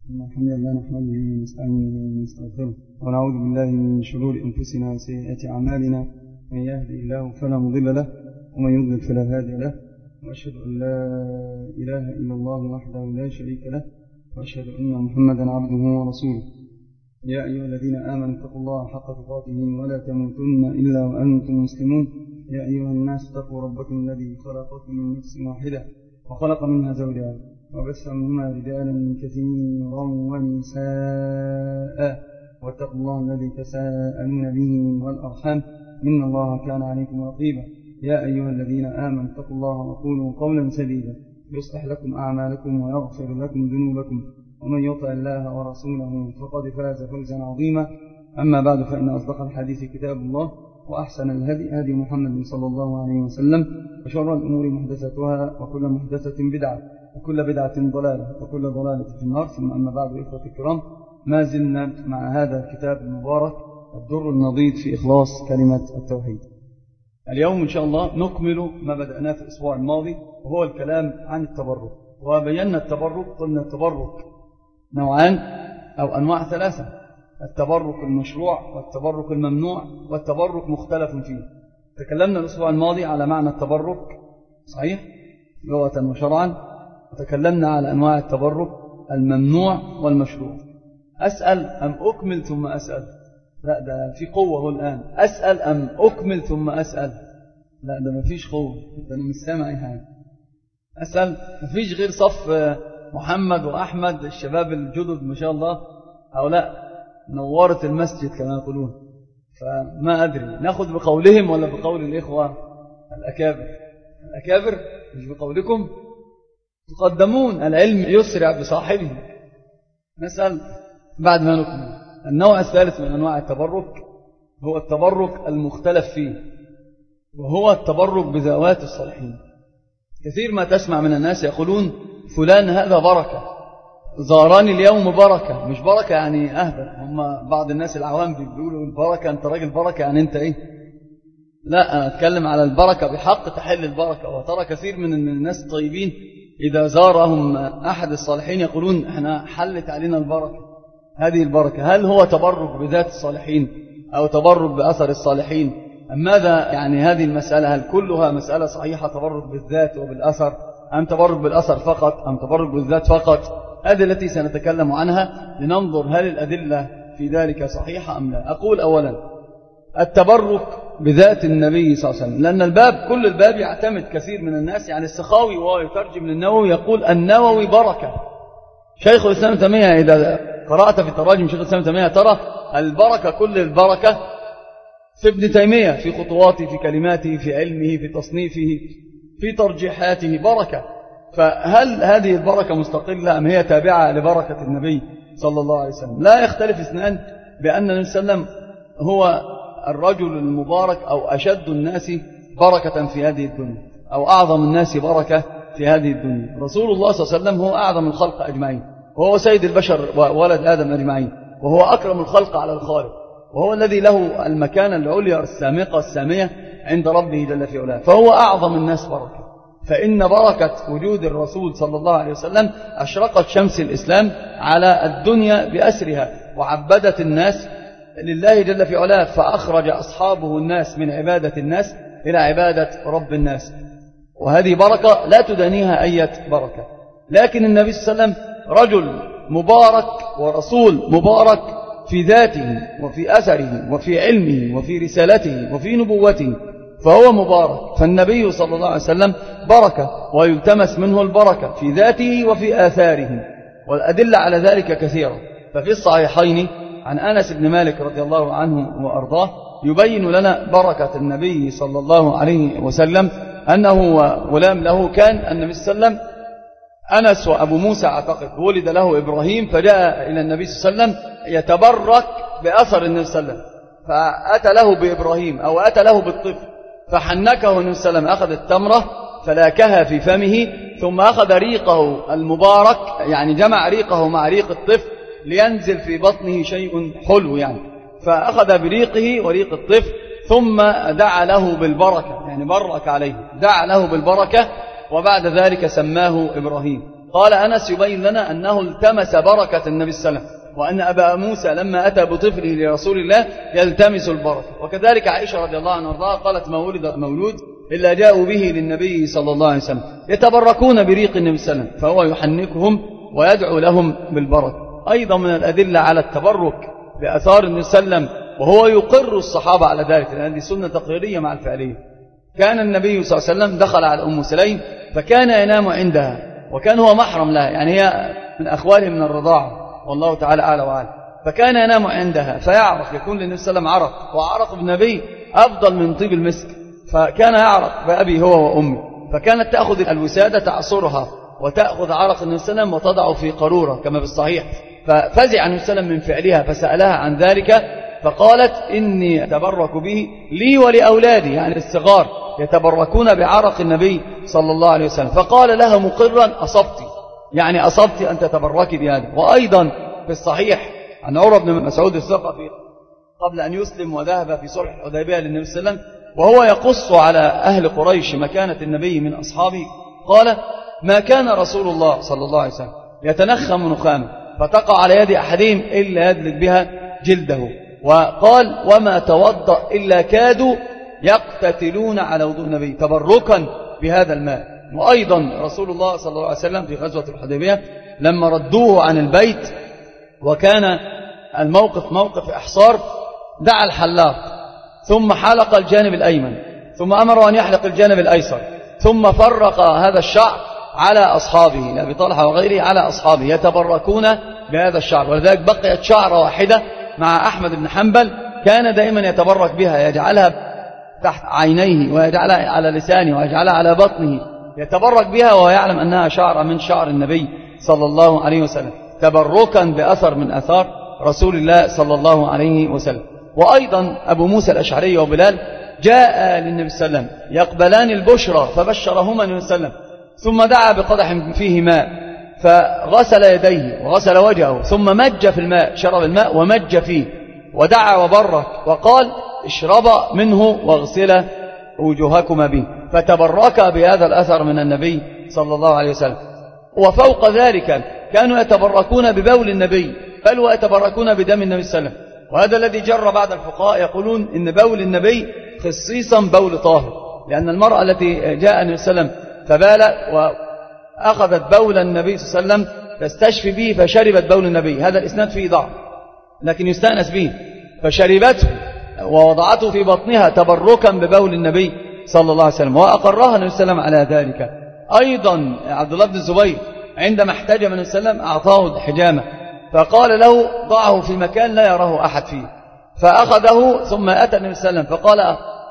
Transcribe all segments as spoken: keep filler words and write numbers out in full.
الحمد لله نحمده ونستعينه ونستغفره ونعوذ بالله من شرور أنفسنا وسيئات أعمالنا. من يهدي الله فلا مضل له ومن يضلل فلا هادي له، وأشهد أن لا إله إلا الله وحده لا شريك له، وأشهد أن محمدا عبده ورسوله. يا أيها الذين آمنوا اتقوا الله حق تقاته ولا تموتن إلا وأنتم مسلمون. يا أيها الناس اتقوا ربكم الذي خلقكم من نفس واحدة وخلق منها زوجها وبث منهما رجالا كثيرا ونساء، واتقوا الله الذي تساءلون به والأرحام إن الله كان عليكم رقيبا. يا أيها الذين آمنوا اتقوا الله وقولوا قولا سديدا يصلح لكم أعمالكم ويغفر لكم ذنوبكم، ومن يطع الله ورسوله فقد فاز فوزا عظيما. أما بعد، فإن أصدق الحديث كتاب الله، وأحسن الهدي هدي محمد صلى الله عليه وسلم، وشر الأمور محدثاتها، وكل محدثة بدعة، وكل بدعة ضلالة، وكل ضلالة في النار. ثم أما بعد، إخوة الكرام، ما زلنا مع هذا الكتاب المبارك الدر النضيد في إخلاص كلمة التوحيد. اليوم إن شاء الله نكمل ما بدأناه في الأسبوع الماضي، وهو الكلام عن التبرك. وبينا التبرك، قلنا التبرك نوعان أو أنواع ثلاثة: التبرك المشروع، والتبرك الممنوع، والتبرك مختلف فيه. تكلمنا الأسبوع الماضي على معنى التبرك صحيح لغة وشرعا، وتكلمنا على أنواع التبرك الممنوع والمشروع. أسأل أم أكمل ثم أسأل؟ لا، ده في قوة هو الآن. أسأل أم أكمل ثم أسأل؟ لا، ده مفيش قوة، ده أنا مش سامع أي حاجة. أسأل، مفيش غير صف محمد وأحمد الشباب الجدد ما شاء الله، أو لا نورت المسجد كما يقولون. فما أدري نأخذ بقولهم ولا بقول الإخوة الأكابر؟ الأكابر مش بقولكم. تقدمون، العلم يسرع بصاحبه. نسأل بعد ما نكمل. النوع الثالث من أنواع التبرك هو التبرك المختلف فيه، وهو التبرك بذوات الصالحين. كثير ما تسمع من الناس يقولون فلان هذا بركة، زاراني اليوم بركة. مش بركة يعني أهبل، هم بعض الناس العوام بيقولوا البركة أنت راجل بركة يعني أنت إيه. لا، أنا أتكلم على البركة بحق تحل البركة. وترى كثير من الناس الطيبين إذا زارهم أحد الصالحين يقولون إحنا حلت علينا البركة. هذه البركة هل هو تبرك بذات الصالحين أو تبرك بأثر الصالحين؟ أم ماذا يعني هذه المسألة؟ هل كلها مسألة صحيحة تبرك بالذات وبالأثر، أم تبرك بالأثر فقط، أم تبرك بالذات فقط؟ هذه التي سنتكلم عنها، لننظر هل الأدلة في ذلك صحيحة أم لا. أقول أولا التبرك بذات النبي صلى الله عليه وسلم، لأن الباب كل الباب يعتمد كثير من الناس. يعني السخاوي وهو يترجم للنووي يقول النووي بركة. شيخ الإسلام تيمية إذا قرأت في تراجم شيخ الإسلام تيمية ترى البركة كل البركة في ابن تيمية، في خطواته، في كلماته، في علمه، في تصنيفه، في ترجيحاته بركة. فهل هذه البركة مستقلة أم هي تابعة لبركة النبي صلى الله عليه وسلم؟ لا يختلف اثنان بأن النبي صلى الله عليه وسلم هو الرجل المبارك أو أشد الناس بركة في هذه الدنيا، أو أعظم الناس بركة في هذه الدنيا. رسول الله صلى الله عليه وسلم هو أعظم الخلق أجمعين، وهو سيد البشر وولد آدم أجمعين، وهو أكرم الخلق على الخالق، وهو الذي له المكانة العليا السامقة السامية عند ربه جل في علاه، فهو أعظم الناس بركة. فإن بركة وجود الرسول صلى الله عليه وسلم أشرقت شمس الإسلام على الدنيا بأسرها، وعبدت الناس لله جل في علاه، فأخرج أصحابه الناس من عبادة الناس إلى عبادة رب الناس. وهذه بركة لا تدانيها أي بركة. لكن النبي صلى الله عليه وسلم رجل مبارك ورسول مبارك في ذاته وفي أثره وفي علمه وفي رسالته وفي نبوته، فهو مبارك. فالنبي صلى الله عليه وسلم بركة، ويلتمس منه البركة في ذاته وفي آثاره، والأدلة على ذلك كثيرة. ففي الصحيحين عن أنس بن مالك رضي الله عنه وأرضاه يبين لنا بركة النبي صلى الله عليه وسلم، أنه غلام له كان النبي صلى الله عليه وسلم، أنس وأبو موسى أعتقد، ولد له إبراهيم، فجاء إلى النبي صلى الله عليه وسلم يتبرك بأثر النبي صلى الله عليه وسلم، فأتى له بإبراهيم أو أتى له بالطفل، فحنكه النبي صلى الله عليه وسلم، أخذ التمرة فلاكها في فمه، ثم أخذ ريقه المبارك، يعني جمع ريقه مع ريق الطفل لينزل في بطنه شيء حلو يعني، فأخذ بريقه وريق الطفل ثم دعا له بالبركة، يعني برك عليه، دعا له بالبركة، وبعد ذلك سماه إبراهيم. قال أنس يبين لنا أنه التمس بركة النبي صلى الله عليه وسلم، وأن أبا موسى لما أتى بطفله لرسول الله يلتمس البركة. وكذلك عائشة رضي الله عنها وارضاها قالت ما ولد مولود إلا جاءوا به للنبي صلى الله عليه وسلم يتبركون بريق النبي صلى الله عليه وسلم، فهو يحنكهم ويدعو لهم بالبركة. أيضا من الأدلة على التبرك بأثار النبي صلى الله عليه وسلم وهو يقر الصحابة على ذلك، لأن هذه سنة تقريرية مع الفعلية. كان النبي صلى الله عليه وسلم دخل على أم سليم فكان ينام عندها، وكان هو محرم لها، يعني هي من أخواله من الرضاعة والله تعالى أعلى وأعلم، فكان ينام عندها فيعرق، يكون للنبي صلى الله عليه وسلم عرق، وعرق النبي أفضل من طيب المسك، فكان يعرق بأبي هو وأمي، فكانت تأخذ الوسادة تعصرها وتأخذ عرق النبي صلى الله عليه وسلم وتضع في قارورة كما بالصحيح. ففزع النبي صلى الله عليه وسلم من فعلها فسألها عن ذلك، فقالت إني أتبرك به لي ولأولادي، يعني الصغار يتبركون بعرق النبي صلى الله عليه وسلم. فقال لها مقرا أصبت، يعني أصبت أن تتبركي بهذا. وأيضا في الصحيح عن عروة بن مسعود الثقفي قبل أن يسلم وذهب في صلح الحديبية للنبي صلى الله عليه وسلم وهو يقص على أهل قريش مكانة النبي من أصحابه، قال ما كان رسول الله صلى الله عليه وسلم يتنخم نخامة فتقع على يد أحدهم إلا يدلك بها جلده، وقال وما توضأ إلا كادوا يقتتلون على وضوء النبي تبركا بهذا الماء. وأيضا رسول الله صلى الله عليه وسلم في غزوة الحديبية لما ردوه عن البيت وكان الموقف موقف إحصار، دعا الحلاق ثم حلق الجانب الأيمن ثم أمره أن يحلق الجانب الأيسر، ثم فرق هذا الشعر على أصحابه لأبي طلحة وغيره على أصحابه يتبركون بهذا الشعر. ولذلك بقيت شعرة واحدة مع أحمد بن حنبل كان دائما يتبرك بها، يجعلها تحت عينيه ويجعلها على لسانه ويجعلها على بطنه، يتبرك بها وهو يعلم أنها شعرة من شعر النبي صلى الله عليه وسلم، تبركا بأثر من أثار رسول الله صلى الله عليه وسلم. وأيضا أبو موسى الأشعري وبلال جاء للنبي صلى الله عليه وسلم يقبلان البشرى فبشرهما النبي صلى الله عليه وسلم، ثم دعا بقدح فيه ماء فغسل يديه وغسل وجهه ثم مج في الماء، شرب الماء ومج فيه ودعا وبرك وقال اشربا منه واغسلا وجوهكما به، فتبرك بهذا الأثر من النبي صلى الله عليه وسلم. وفوق ذلك كانوا يتبركون ببول النبي بل ويتبركون بدم النبي صلى الله عليه وسلم. وهذا الذي جرى بعض الفقهاء يقولون إن بول النبي خصيصا بول طاهر، لأن المرأة التي جاء النبي صلى الله عليه وسلم فبال وأخذت بول النبي صلى الله عليه وسلم تستشفي به فشربت بول النبي، هذا الإسناد فيه ضعف لكن يستأنس به، فشربته ووضعته في بطنها تبركا ببول النبي صلى الله عليه وسلم، وأقرها النبي صلى الله عليه وسلم على ذلك. أيضا عبد الله بن الزبير عندما احتجم النبي صلى الله عليه وسلم أعطاه حجامة فقال له ضعه في مكان لا يراه أحد فيه، فأخذه ثم أتى النبي صلى الله عليه وسلم فقال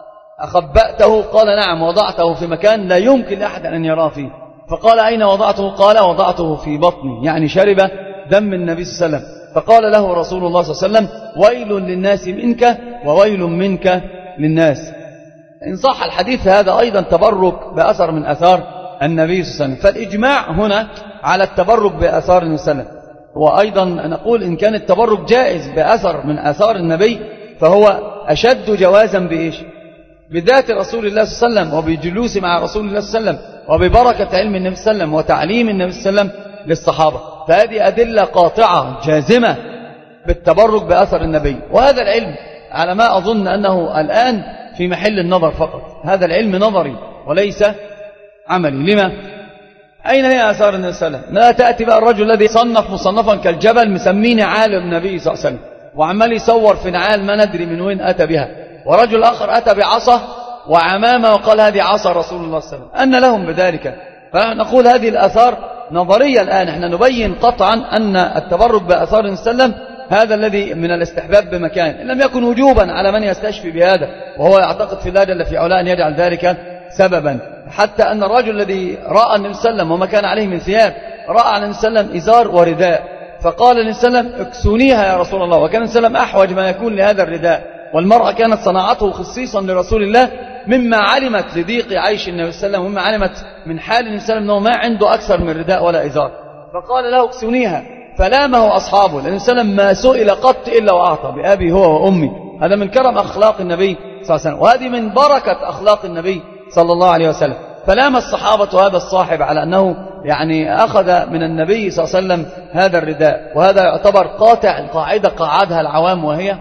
أخبأته؟ قال نعم وضعته في مكان لا يمكن لأحد أن يراه فيه. فقال أين وضعته؟ قال وضعته في بطني، يعني شرب دم النبي صلى الله عليه وسلم. فقال له رسول الله صلى الله عليه وسلم ويل للناس منك وويل منك للناس. إن صح الحديث هذا أيضا تبرك بأثر من أثار النبي صلى الله عليه وسلم، فالإجماع هنا على التبرك بأثار النبي صلى الله عليه وسلم. وأيضا نقول إن كان التبرك جائز بأثر من أثار النبي فهو أشد جوازا بإيش؟ بذات رسول الله صلى الله عليه وسلم وبجلوس مع رسول الله صلى الله عليه وسلم وببركة علم النبي صلى الله عليه وسلم وتعليم النبي صلى الله عليه وسلم للصحابة. فهذه أدلة قاطعة جازمة بالتبرك بأثر النبي. وهذا العلم على ما أظن أنه الآن في محل النظر فقط، هذا العلم نظري وليس عملي. لما؟ أين هي آثار النبي صلى الله عليه وسلم؟ لا تأتي بقى الرجل الذي صنف مصنفا كالجبل مسميني عالم النبي صلى الله عليه وسلم وعمال يصور في نعال ما ندري من وين أتى بها، ورجل آخر أتى بعصا وعمامة وقال هذه عصا رسول الله صلى الله عليه وسلم، أن لهم بذلك؟ فنقول هذه الآثار نظرية. الآن احنا نبين قطعا أن التبرك بآثار النبي صلى الله عليه وسلم هذا الذي من الاستحباب بمكان، إن لم يكن وجوبا على من يستشفي بهذا، وهو يعتقد في الله جل في علاه أن يجعل ذلك سببا. حتى أن الرجل الذي رأى النبي صلى الله عليه وسلم وما كان عليه من ثياب رأى على النبي صلى الله عليه وسلم إزار ورداء، فقال النبي صلى الله عليه وسلم اكسونيها يا رسول الله، وكان النبي صلى الله عليه وسلم أحوج ما يكون لهذا الرداء، والمرأة كانت صناعته خصيصا لرسول الله مما علمت لضيق عيش النبي صلى الله عليه وسلم ومما علمت من حال النبي صلى الله عليه وسلم أنه ما عنده أكثر من رداء ولا إزار، فقال له اكسونيها، فلامه أصحابه لأن النبي صلى الله عليه وسلم ما سئل قط إلا وأعطى بأبي هو وأمي. هذا من كرم أخلاق النبي صلى الله عليه وسلم، وهذه من بركة أخلاق النبي صلى الله عليه وسلم. فلام الصحابة هذا الصاحب على أنه يعني أخذ من النبي صلى الله عليه وسلم هذا الرداء، وهذا يعتبر قاطع القاعدة قاعدها العوام، وهي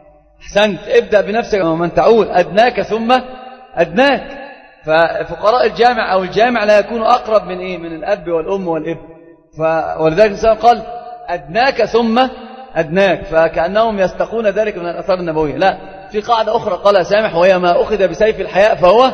أحسنت ابدأ بنفسك ومن تعول أدناك ثم أدناك. ففقراء الجامع أو الجامع لا يكون أقرب من إيه؟ من الأب والأم والابن. ولذلك الإنسان قال أدناك ثم أدناك، فكأنهم يستقون ذلك من الأثار النبوية. لا، في قاعدة أخرى قال سامح، وهي ما أخذ بسيف الحياء فهو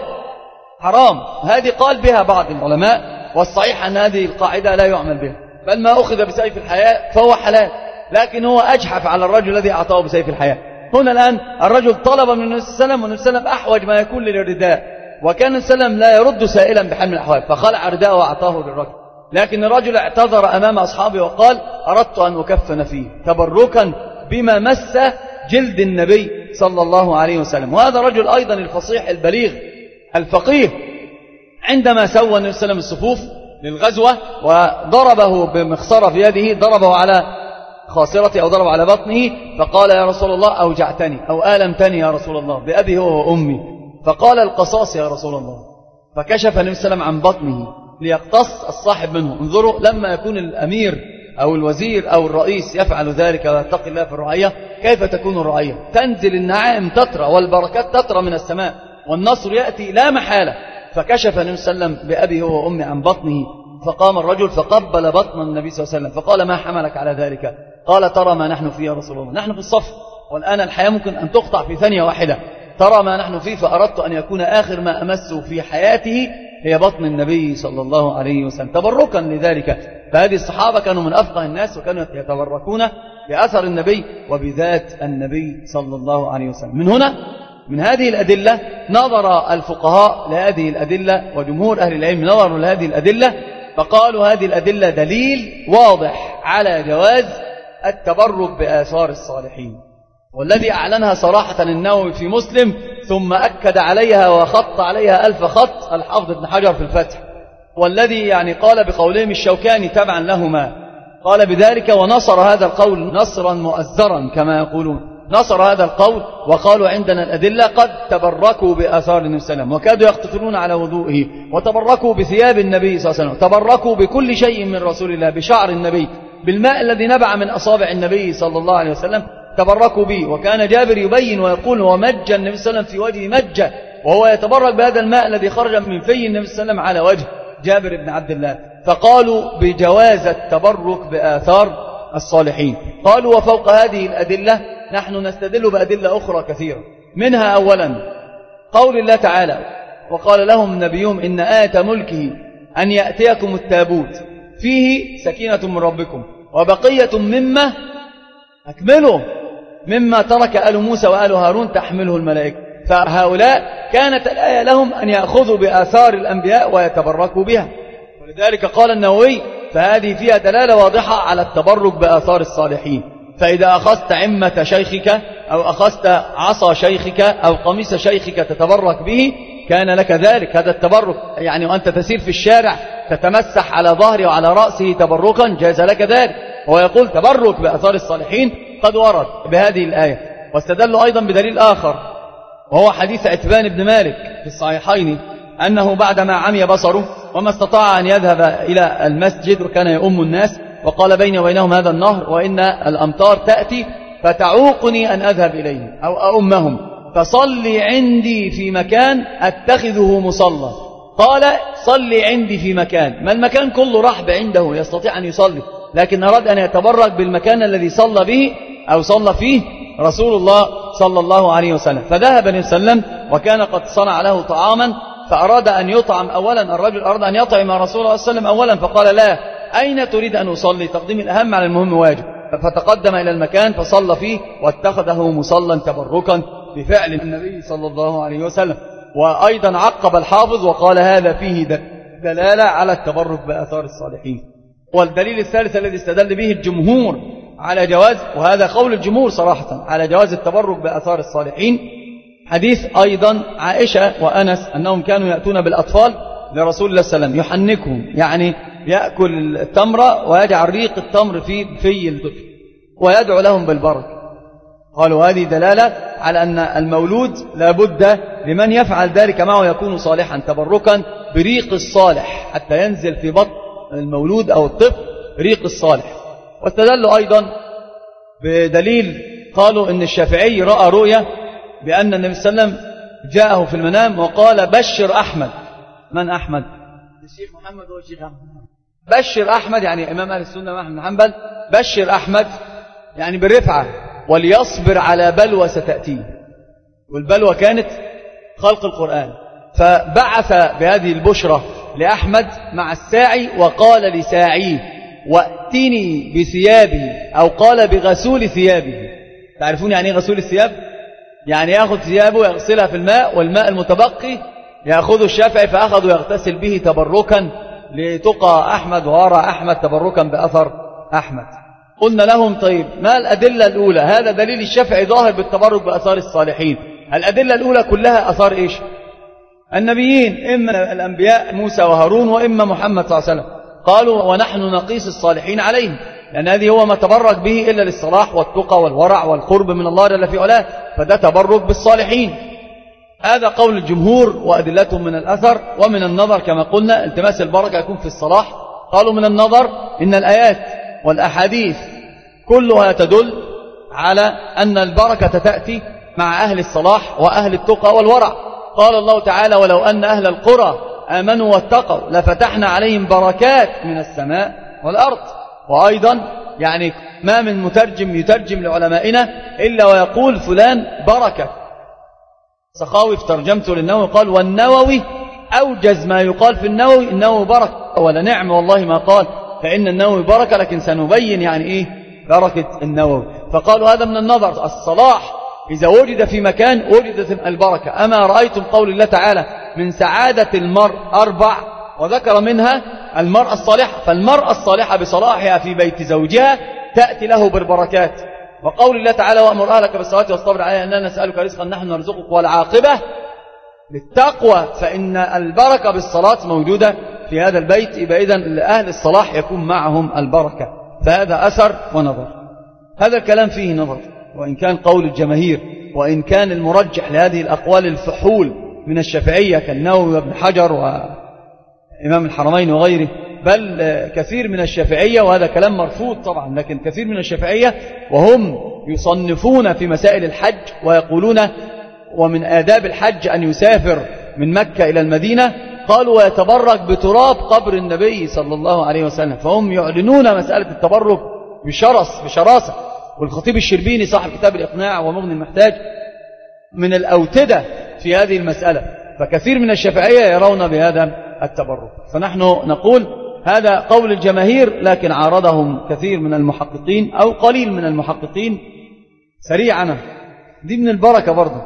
حرام. هذه قال بها بعض العلماء، والصحيح أن هذه القاعدة لا يعمل بها، بل ما أخذ بسيف الحياء فهو حلال، لكن هو أجحف على الرجل الذي أعطاه بسيف الحياء. هنا الآن الرجل طلب من النبي صلى الله عليه وسلم، والنبي صلى الله عليه وسلم أحوج ما يكون للرداء، وكان النبي صلى الله عليه وسلم لا يرد سائلا بحال من الأحوال، فخلع رداءه وأعطاه للرجل. لكن الرجل اعتذر أمام أصحابه وقال أردت أن أكفن فيه تبركا بما مس جلد النبي صلى الله عليه وسلم. وهذا رجل أيضا الفصيح البليغ الفقيه، عندما سوى النبي صلى الله عليه وسلم الصفوف للغزوة وضربه بمخصرة في يده، ضربه على خاصرته أو ضربه على بطنه، فقال يا رسول الله أوجعتني أو آلمتني يا رسول الله بأبي هو وأمي، فقال القصاص يا رسول الله، فكشف النبي صلى الله عليه وسلم عن بطنه ليقتص الصاحب منه. انظروا لما يكون الأمير أو الوزير أو الرئيس يفعل ذلك ويتقي الله في الرعية، كيف تكون الرعية؟ تنزل النعائم تترى والبركات تترى من السماء والنصر يأتي لا محالة. فكشف النبي صلى الله عليه وسلم بأبي هو وأمي عن بطنه، فقام الرجل فقبل بطن النبي صلى الله عليه وسلم فقال ما حملك على ذلك؟ قال ترى ما نحن فيه يا رسول الله، نحن في الصف، والآن الحياة ممكن أن تقطع في ثانية واحدة، ترى ما نحن فيه، فأردت أن يكون آخر ما أمسه في حياته هي بطن النبي صلى الله عليه وسلم تبركا لذلك. فهذه الصحابة كانوا من أفقه الناس، وكانوا يتبركون بأثر النبي وبذات النبي صلى الله عليه وسلم. من هنا من هذه الأدلة نظر الفقهاء لهذه الأدلة، وجمهور أهل العلم نظروا لهذه الأدلة، فقالوا هذه الأدلة دليل واضح على جواز التبرك بآثار الصالحين، والذي أعلنها صراحة النووي في مسلم، ثم أكد عليها وخط عليها ألف خط الحافظ ابن حجر في الفتح، والذي يعني قال بقولهم الشوكاني تبعا لهما، قال بذلك ونصر هذا القول نصرا مؤزرا كما يقولون، نصر هذا القول وقالوا عندنا الأدلة قد تبركوا بآثار النبي صلى الله عليه وسلم، وكادوا يقتتلون على وضوئه، وتبركوا بثياب النبي صلى الله عليه وسلم، تبركوا بكل شيء من رسول الله، بشعر النبي، بالماء الذي نبع من أصابع النبي صلى الله عليه وسلم تبركوا به. وكان جابر يبين ويقول ومج النبي صلى الله عليه وسلم في وجهه مجة، وهو يتبرك بهذا الماء الذي خرج من في النبي صلى الله عليه وسلم على وجه جابر بن عبد الله. فقالوا بجواز التبرك بآثار الصالحين. قالوا وفوق هذه الأدلة نحن نستدل بأدلة أخرى كثيرة، منها أولا قول الله تعالى وقال لهم نبيهم إن آية ملكه أن يأتيكم التابوت فيه سكينة من ربكم وبقية مما أكمله مما ترك آل موسى وآل هارون تحمله الملائكة. فهؤلاء كانت الآية لهم أن يأخذوا بآثار الأنبياء ويتبركوا بها، ولذلك قال النووي فهذه فيها دلالة واضحة على التبرك بآثار الصالحين. فإذا أخذت عمة شيخك أو أخذت عصا شيخك أو قميص شيخك تتبرك به كان لك ذلك، هذا التبرك، يعني وأنت تسير في الشارع تتمسح على ظهره وعلى رأسه تبركا جاز لك ذلك. هو يقول تبرك بآثار الصالحين قد ورد بهذه الآية. واستدلوا أيضا بدليل آخر، وهو حديث عتبان بن مالك في الصحيحين أنه بعدما عمي بصره وما استطاع أن يذهب إلى المسجد وكان يؤم الناس، وقال بيني وبينهم هذا النهر وإن الأمطار تأتي فتعوقني أن أذهب إليه أو أؤمهم، فصلي عندي في مكان أتخذه مصلى. قال صلي عندي في مكان، ما المكان كله رحب عنده يستطيع أن يصلي، لكن أراد أن يتبرك بالمكان الذي صلى به أو صلى فيه رسول الله صلى الله عليه وسلم. فذهب النبي صلى الله عليه وسلم وكان قد صنع له طعاما، فأراد أن يطعم أولا، الرجل أراد أن يطعم رسول الله صلى الله عليه وسلم أولا، فقال لا، أين تريد أن أصلي؟ تقديم الأهم على المهم واجب. فتقدم إلى المكان فصلى فيه واتخذه مصلى تبركا بفعل النبي صلى الله عليه وسلم. وأيضا عقب الحافظ وقال هذا فيه دلالة على التبرك بآثار الصالحين. والدليل الثالث الذي استدل به الجمهور على جواز، وهذا قول الجمهور صراحة، على جواز التبرك بآثار الصالحين، حديث أيضا عائشة وأنس أنهم كانوا يأتون بالأطفال لرسول الله صلى الله عليه وسلم يحنكهم، يعني يأكل التمر ويجعل ريق التمر في في الطفل ويدعو لهم بالبركة. قالوا هذه دلالة على أن المولود لابد لمن يفعل ذلك معه يكون صالحا تبركا بريق الصالح حتى ينزل في بطن المولود أو الطفل ريق الصالح. واستدلوا أيضا بدليل قالوا إن الشافعي رأى رؤيا بأن النبي صلى الله عليه وسلم جاءه في المنام وقال بشر أحمد. من أحمد؟ الشيخ محمد هو الشيخ أحمد. بشر أحمد يعني إمام أهل السنة أحمد بن حنبل، بشر أحمد يعني بالرفعة وليصبر على بلوى ستأتيه، والبلوى كانت خلق القرآن. فبعث بهذه البشرة لأحمد مع الساعي وقال لساعيه وأتني بثيابه، أو قال بغسول ثيابه. تعرفون يعني غسول الثياب؟ يعني يأخذ ثيابه يغسلها في الماء، والماء المتبقي يأخذ الشافعي فأخذ يغتسل به تبركا لتقى أحمد وورع أحمد تبركا بأثر أحمد. قلنا لهم طيب ما الأدلة الأولى؟ هذا دليل الشافعي ظاهر بالتبرك بأثار الصالحين. الأدلة الأولى كلها أثار إيش؟ النبيين، إما الأنبياء موسى وهارون وإما محمد صلى الله عليه وسلم. قالوا ونحن نقيس الصالحين عليهم، لأن هذه هو ما تبرك به إلا للصلاح والتقى والورع والقرب من الله جل في علاه، فده تبرك بالصالحين. هذا قول الجمهور وأدلتهم من الأثر. ومن النظر كما قلنا التماس البركة يكون في الصلاح. قالوا من النظر إن الآيات والأحاديث كلها تدل على أن البركة تأتي مع أهل الصلاح وأهل التقى والورع. قال الله تعالى ولو أن أهل القرى آمنوا واتقوا لفتحنا عليهم بركات من السماء والأرض. وأيضا يعني ما من مترجم يترجم لعلمائنا إلا ويقول فلان بركة. سخاوي في ترجمته للنووي قال والنووي أوجز ما يقال في النووي النووي بركة، ولا نعم والله ما قال فإن النووي بركة، لكن سنبين يعني إيه بركة النووي. فقالوا هذا من النظر. الصلاح إذا وجد في مكان وجدت البركة. أما رأيتم قول الله تعالى من سعادة المرء أربع، وذكر منها المرأة الصالحة، فالمرأة الصالحة بصلاحها في بيت زوجها تأتي له بالبركات. وقول الله تعالى وأمر أهلك بالصلاة والصبر عليها أننا نسألك رزقا نحن نرزقك والعاقبة للتقوى، فإن البركة بالصلاة موجودة في هذا البيت. يبقى إذن لأهل الصلاح يكون معهم البركة. فهذا أثر ونظر. هذا الكلام فيه نظر، وإن كان قول الجماهير، وإن كان المرجح لهذه الأقوال الفحول من الشافعية كالنووي وابن حجر وإمام الحرمين وغيره، بل كثير من الشافعية، وهذا كلام مرفوض طبعا، لكن كثير من الشافعية وهم يصنفون في مسائل الحج ويقولون ومن آداب الحج أن يسافر من مكة إلى المدينة، قالوا ويتبرك بتراب قبر النبي صلى الله عليه وسلم. فهم يعلنون مسألة التبرك بشرس بشراسة. والخطيب الشربيني صاحب كتاب الإقناع ومغني المحتاج من الأوتدة في هذه المسألة. فكثير من الشافعية يرون بهذا التبرك. فنحن نقول هذا قول الجماهير، لكن عارضهم كثير من المحققين أو قليل من المحققين. سريعا دي من البركة برضه.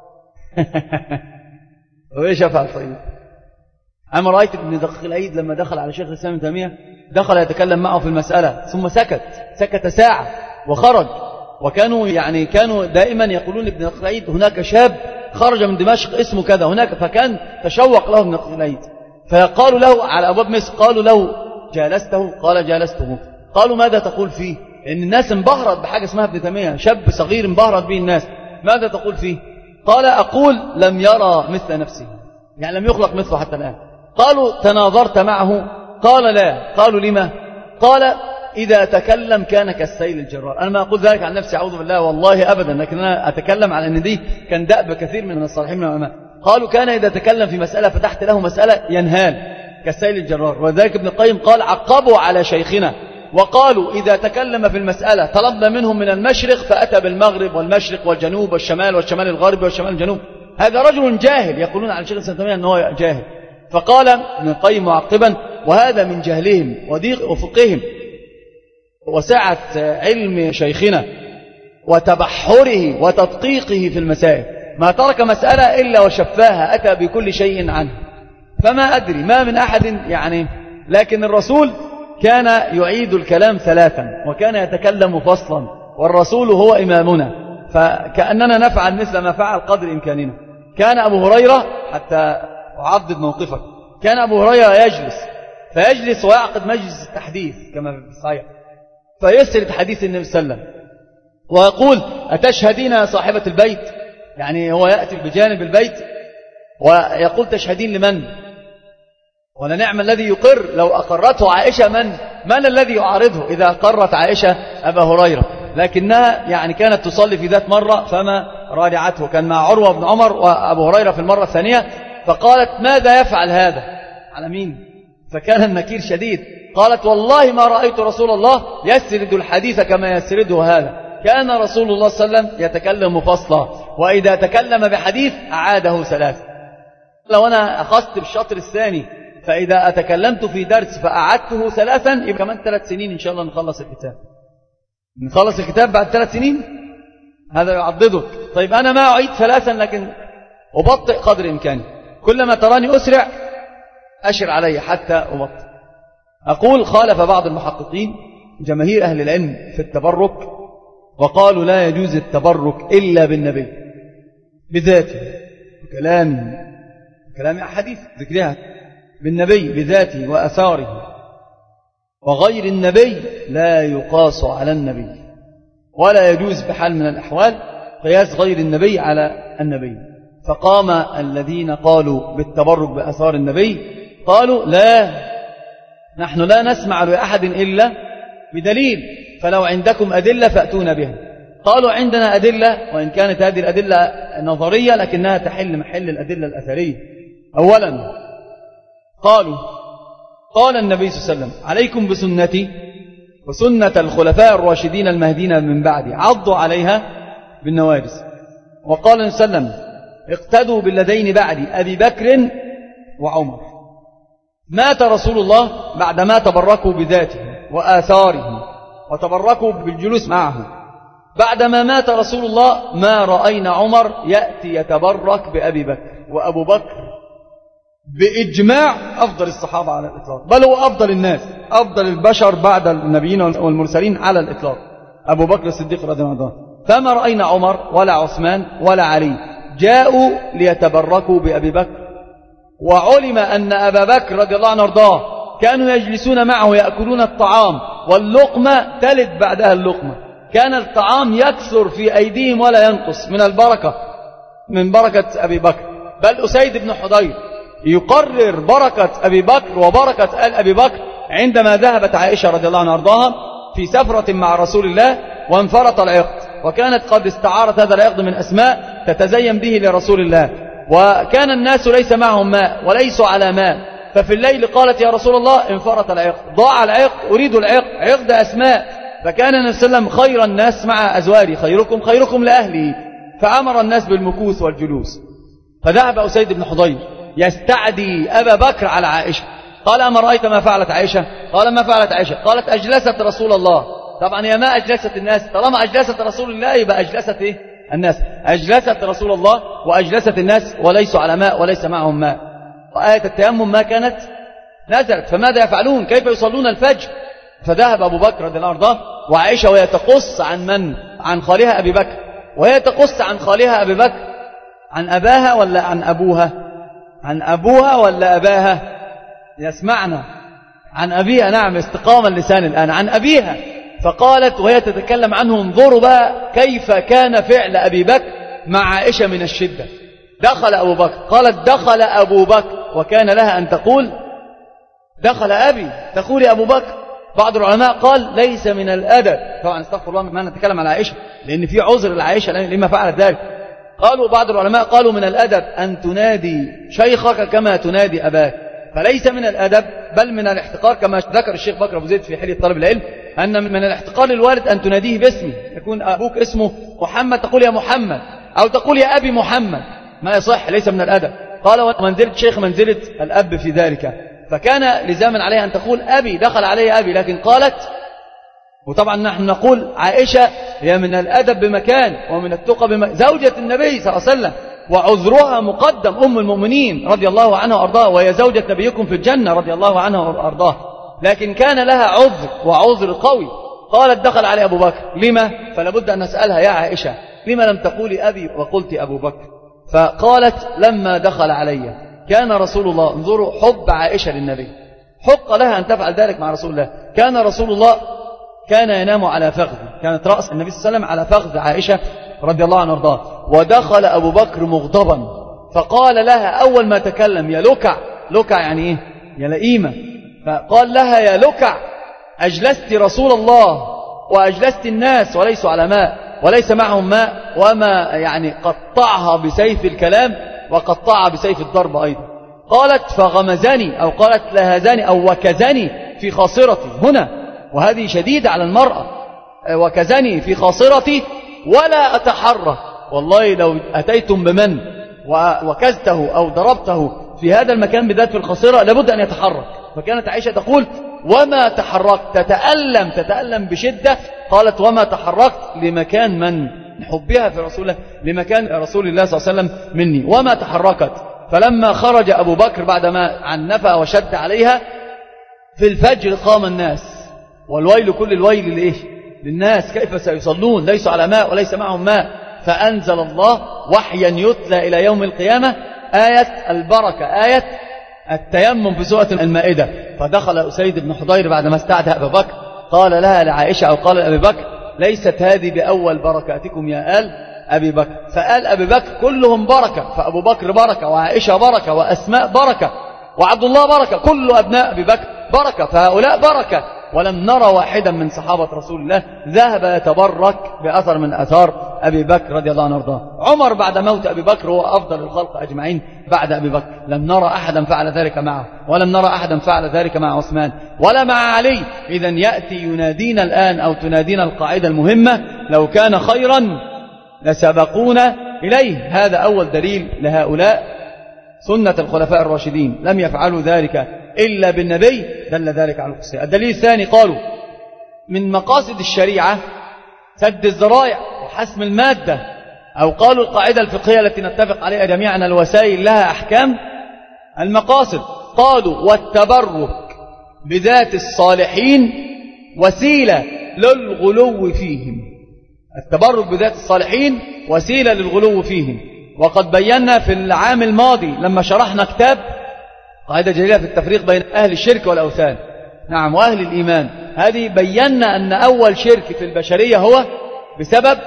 وإيش أفعل طيب؟ أما رأيت ابن دقيق العيد لما دخل على شيخ الإسلام ابن تيمية دخل يتكلم معه في المسألة ثم سكت سكت ساعة وخرج. وكانوا يعني كانوا دائما يقولون ابن دقيق العيد هناك شاب خرج من دمشق اسمه كذا هناك، فكان تشوق له ابن دقيق العيد. فقالوا له على أبواب مصر، قالوا له جالسته؟ قال جالسته. قالوا ماذا تقول فيه؟ إن الناس انبهرت بحاجة اسمها ابن تيمية، شاب صغير انبهرت به الناس، ماذا تقول فيه؟ قال أقول لم يرى مثل نفسه، يعني لم يخلق مثله حتى الآن. قالوا تناظرت معه؟ قال لا. قالوا لما؟ قال إذا تكلم كان كالسيل الجرار. أنا ما أقول ذلك عن نفسي أعوذ بالله والله أبدا، لكن أنا أتكلم على أن دي كان دأب كثير من الصالحين من العلماء. قالوا كان إذا تكلم في مسألة فتحت له مسألة ينهال كالسيل الجرار. وذلك ابن القيم قال عقبوا على شيخنا وقالوا إذا تكلم في المسألة طلبنا منهم من المشرق فأتى بالمغرب والمشرق والجنوب والشمال والشمال الغربي والشمال الجنوب. هذا رجل جاهل، يقولون على الشيخ الإسلام أنه جاهل. فقال ابن القيم معقبا وهذا من جهلهم وضيق أفقهم وسعة علم شيخنا وتبحره وتدقيقه في المسائل، ما ترك مسألة إلا وشفاها، أتى بكل شيء عنه. فما أدري ما من أحد يعني، لكن الرسول كان يعيد الكلام ثلاثا وكان يتكلم فصلا، والرسول هو إمامنا، فكأننا نفعل مثل ما فعل قدر إمكاننا. كان أبو هريرة، حتى أعضد موقفك، كان أبو هريرة يجلس فيجلس ويعقد مجلس التحديث كما في الصحيح، فيسرد حديث النبي صلى الله عليه وسلم ويقول أتشهدين يا صاحبة البيت؟ يعني هو يأتي بجانب البيت ويقول تشهدين لمن؟ ولا نعم الذي يقر. لو أقرته عائشة من من الذي يعارضه إذا أقرت عائشة أبا هريرة؟ لكنها يعني كانت تصلي في ذات مرة فما راجعته، كان مع عروة بن عمر وأبو هريرة في المرة الثانية، فقالت ماذا يفعل هذا على مين؟ فكان النكير شديد. قالت والله ما رأيت رسول الله يسرد الحديث كما يسرده هذا، كان رسول الله صلى الله عليه وسلم يتكلم فصلا، وإذا تكلم بحديث أعاده ثلاث. لو أنا أخذت بالشطر الثاني فإذا أتكلمت في درس فأعدته ثلاثا يبقى كمان ثلاث سنين إن شاء الله نخلص الكتاب. نخلص الكتاب بعد ثلاث سنين، هذا يعضدك. طيب أنا ما أعيد ثلاثا لكن أبطئ قدر إمكاني، كلما تراني أسرع أشر علي حتى أبطئ. أقول خالف بعض المحققين جماهير أهل العلم في التبرك، وقالوا لا يجوز التبرك إلا بالنبي بذاته، كلام كلام أحاديث ذكرها بالنبي بذاته وأثاره، وغير النبي لا يقاس على النبي، ولا يجوز بحال من الأحوال قياس غير النبي على النبي. فقام الذين قالوا بالتبرك بأثار النبي قالوا لا، نحن لا نسمع لأحد إلا بدليل، فلو عندكم أدلة فأتونا بها. قالوا عندنا أدلة، وإن كانت هذه الأدلة نظرية لكنها تحل محل الأدلة الأثرية. أولا قالوا قال النبي صلى الله عليه وسلم عليكم بسنتي وسنة الخلفاء الراشدين المهديين من بعدي عضوا عليها بالنواجذ. وقال النبي صلى الله عليه وسلم اقتدوا بالذين بعدي أبي بكر وعمر. مات رسول الله بعدما تبركوا بذاته وآثاره وتبركوا بالجلوس معه. بعدما مات رسول الله ما رأينا عمر يأتي يتبرك بأبي بكر، وأبو بكر بإجماع أفضل الصحابة على الإطلاق، بل هو أفضل الناس، أفضل البشر بعد النبيين والمرسلين على الإطلاق، أبو بكر الصديق رضي الله عنه. فما رأينا عمر ولا عثمان ولا علي جاءوا ليتبركوا بأبي بكر، وعلم أن أبا بكر رضي الله عنه وارضاه كانوا يجلسون معه يأكلون الطعام واللقمة تلد بعدها اللقمة، كان الطعام يكثر في أيديهم ولا ينقص من البركة، من بركة أبي بكر. بل أسيد بن حضير يقرر بركة أبي بكر وبركة آل أبي بكر عندما ذهبت عائشة رضي الله عنها وارضاها في سفرة مع رسول الله وانفرط العقد، وكانت قد استعارت هذا العقد من أسماء تتزين به لرسول الله، وكان الناس ليس معهم ماء وليسوا على ماء، ففي الليل قالت يا رسول الله انفرط العقد، ضاع العقد، أريد العقد، عقد أسماء. فكان النبي صلى الله عليه وسلم خير الناس مع أزواجه، خيركم خيركم لأهله، فأمر الناس بالمكوث والجلوس. فذهب أسيد بن حضير يستعدي أبا بكر على عائشة، قال أما رأيت ما فعلت عائشة؟ قال ما فعلت عائشة؟ قالت أجلست رسول الله. طبعا يا ما أجلست الناس، طالما أجلست رسول الله يبقى أجلست إيه؟ الناس. أجلست رسول الله وأجلست الناس وليسوا على ماء وليس معهم ماء، وآية التيمم ما كانت نزلت، فماذا يفعلون؟ كيف يصلون الفجر؟ فذهب أبو بكر رضي الله عنه وعائشة وهي تقص عن من؟ عن خالها أبي بكر، وهي تقص عن خالها أبي بكر عن أباها ولا عن أبوها؟ عن أبوها ولا أباها؟ يسمعنا عن أبيها، نعم، استقام اللسان الآن، عن أبيها. فقالت وهي تتكلم عنه انظروا بقى كيف كان فعل أبي بكر مع عائشة من الشدة. دخل أبو بكر، قالت دخل أبو بكر، وكان لها أن تقول دخل أبي، تقول أبو بكر. بعض العلماء قال ليس من الأدب، طبعا استغفر الله ما نتكلم على عائشة لأن في عذر لعائشة لما فعلت ذلك. قالوا بعض العلماء قالوا من الأدب أن تنادي شيخك كما تنادي أباك، فليس من الأدب بل من الاحتقار، كما ذكر الشيخ بكر أبو زيد في حلية طالب العلم أن من الاحتقار للوالد أن تناديه باسمه، يكون أبوك اسمه محمد تقول يا محمد، أو تقول يا أبي محمد، ما يصح، ليس من الأدب. قال ومنزلة شيخ منزلة الأب في ذلك، فكان لزاما عليها أن تقول أبي، دخل علي أبي، لكن قالت، وطبعا نحن نقول عائشة هي من الأدب بمكان ومن التقى بمكان، زوجة النبي صلى الله عليه وسلم، وعذرها مقدم، أم المؤمنين رضي الله عنها وأرضاها، وهي زوجة نبيكم في الجنة رضي الله عنها وأرضاها، لكن كان لها عذر وعذر قوي. قالت دخل علي أبو بكر، لما؟ فلابد أن نسألها يا عائشة لما لم تقولي أبي وقلت أبو بكر؟ فقالت لما دخل علي كان رسول الله، انظروا حب عائشة للنبي، حق لها أن تفعل ذلك مع رسول الله، كان رسول الله كان ينام على فخذ، كانت رأس النبي صلى الله عليه وسلم على فخذ عائشة رضي الله عنها وارضاها، ودخل أبو بكر مغضبا فقال لها أول ما تكلم: يا لكع. لكع يعني إيه؟ يا لئيمة. فقال لها: يا لكع، أجلست رسول الله وأجلست الناس وليسوا على ماء وليس معهم ماء، وما يعني قطعها بسيف الكلام وقطعها بسيف الضرب أيضا. قالت: فغمزني، أو قالت: لهزني أو وكزني في خاصرتي هنا، وهذه شديدة على المرأة، وكزني في خاصرتي ولا أتحرك. والله لو أتيتم بمن وكزته أو ضربته في هذا المكان بالذات في الخاصرة لابد أن يتحرك. فكانت عائشة تقول: وما تحركت، تتألم تتألم بشدة. قالت: وما تحركت لمكان من حبها في رسول الله، لمكان رسول الله صلى الله عليه وسلم مني، وما تحركت. فلما خرج أبو بكر بعدما عنفها وشد عليها في الفجر قام الناس، والويل كل الويل لإيه؟ للناس، كيف سيصلون ليسوا على ماء وليس معهم ماء. فأنزل الله وحيا يتلى إلى يوم القيامة آية البركة، آية التيمم في سورة المائدة. فدخل أسيد بن حضير بعدما استعدى أبا بكر قال لها لعائشة أو قال لأبي بكر: ليست هذه بأول بركاتكم يا آل أبي بكر. فقال أبي بكر: كلهم بركة، فأبو بكر بركة، وعائشة بركة، وأسماء بركة، وعبد الله بركة، كل أبناء أبي بكر بركة، فهؤلاء بركة. ولم نرى واحدا من صحابة رسول الله ذهب يتبرك بأثر من أثار أبي بكر رضي الله عنه وارضاه. عمر بعد موت أبي بكر هو أفضل الخلق أجمعين بعد أبي بكر، لم نرى أحدا فعل ذلك معه، ولم نرى أحدا فعل ذلك مع عثمان ولا مع علي. إذن يأتي ينادينا الآن أو تنادينا القاعدة المهمة: لو كان خيرا لسبقونا إليه. هذا أول دليل لهؤلاء سنة الخلفاء الراشدين، لم يفعلوا ذلك إلا بالنبي، دل ذلك على الخصوصية. الدليل الثاني: قالوا من مقاصد الشريعة سد الذرائع وحسم المادة، أو قالوا القاعدة الفقهية التي نتفق عليها جميعا: الوسائل لها أحكام المقاصد. قالوا والتبرك بذات الصالحين وسيلة للغلو فيهم. التبرك بذات الصالحين وسيلة للغلو فيهم. وقد بينا في العام الماضي لما شرحنا كتاب قاعدة جليلة في التفريق بين أهل الشرك والأوثان، نعم، وأهل الإيمان، هذه بينا أن أول شرك في البشرية هو بسبب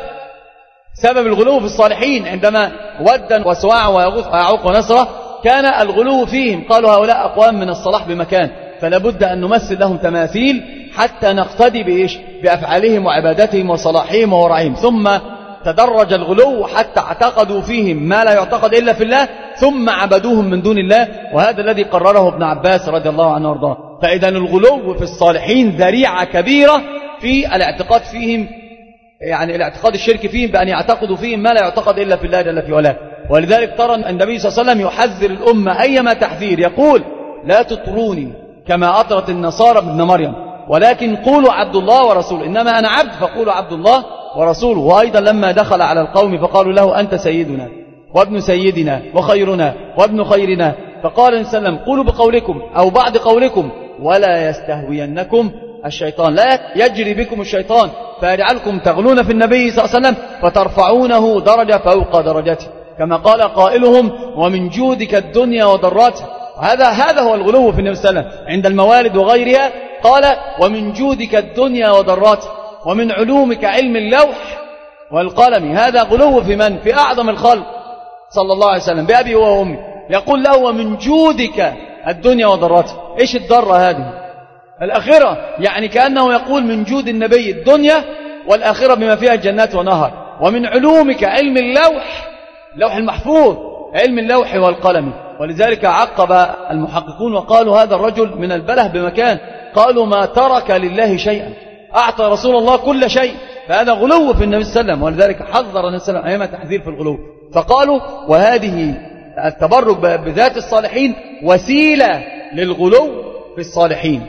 سبب الغلو في الصالحين. عندما ودًا وسواع ويغوث ويعوق ونسرة كان الغلو فيهم. قالوا هؤلاء أقوام من الصلاح بمكان، فلا بد أن نمثل لهم تماثيل حتى نقتدي بإيش؟ بأفعالهم وعبادتهم وصلاحهم وورعهم. ثم تدرج الغلو حتى اعتقدوا فيهم ما لا يعتقد إلا في الله، ثم عبدوهم من دون الله، وهذا الذي قرره ابن عباس رضي الله عنه وارضاه. فإذا الغلو في الصالحين ذريعة كبيرة في الاعتقاد فيهم، يعني الاعتقاد الشرك فيهم بأن يعتقدوا فيهم ما لا يعتقد إلا في الله جل في علاه. ولذلك ترى النبي صلى الله عليه وسلم يحذر الأمة أيما تحذير، يقول: لا تطروني كما أطرت النصارى ابن مريم، ولكن قولوا عبد الله ورسوله، إنما أنا عبد فقولوا عبد الله ورسوله. وأيضا لما دخل على القوم فقالوا له: أنت سيدنا وابن سيدنا وخيرنا وابن خيرنا، فقال النبي صلى الله عليه وسلم: قولوا بقولكم أو بعد قولكم ولا يستهوينكم الشيطان، لا يجري بكم الشيطان فيجعلكم تغلون في النبي صلى الله عليه وسلم فترفعونه درجة فوق درجته، كما قال قائلهم: ومن جودك الدنيا وضراتها. هذا هذا هو الغلو في النبي صلى الله عليه وسلم عند الموالد وغيرها. قال: ومن جودك الدنيا وضراتها، ومن علومك علم اللوح والقلم. هذا غلو في من؟ في أعظم الخلق صلى الله عليه وسلم بأبي وأمي. يقول له: ومن جودك الدنيا وضراتها. إيش الضرة هذه؟ الآخرة، يعني كأنه يقول من جود النبي الدنيا والآخرة بما فيها الجنات ونهر. ومن علومك علم اللوح، اللوح المحفوظ، علم اللوح والقلم. ولذلك عقب المحققون وقالوا: هذا الرجل من البله بمكان. قالوا: ما ترك لله شيئا، أعطى رسول الله كل شيء. فهذا غلو في النبي صلى الله عليه وسلم، ولذلك حذر النبي صلى الله عليه وسلم أيما تحذير في الغلو. فقالوا: وهذه التبرك بذات الصالحين وسيلة للغلو في الصالحين.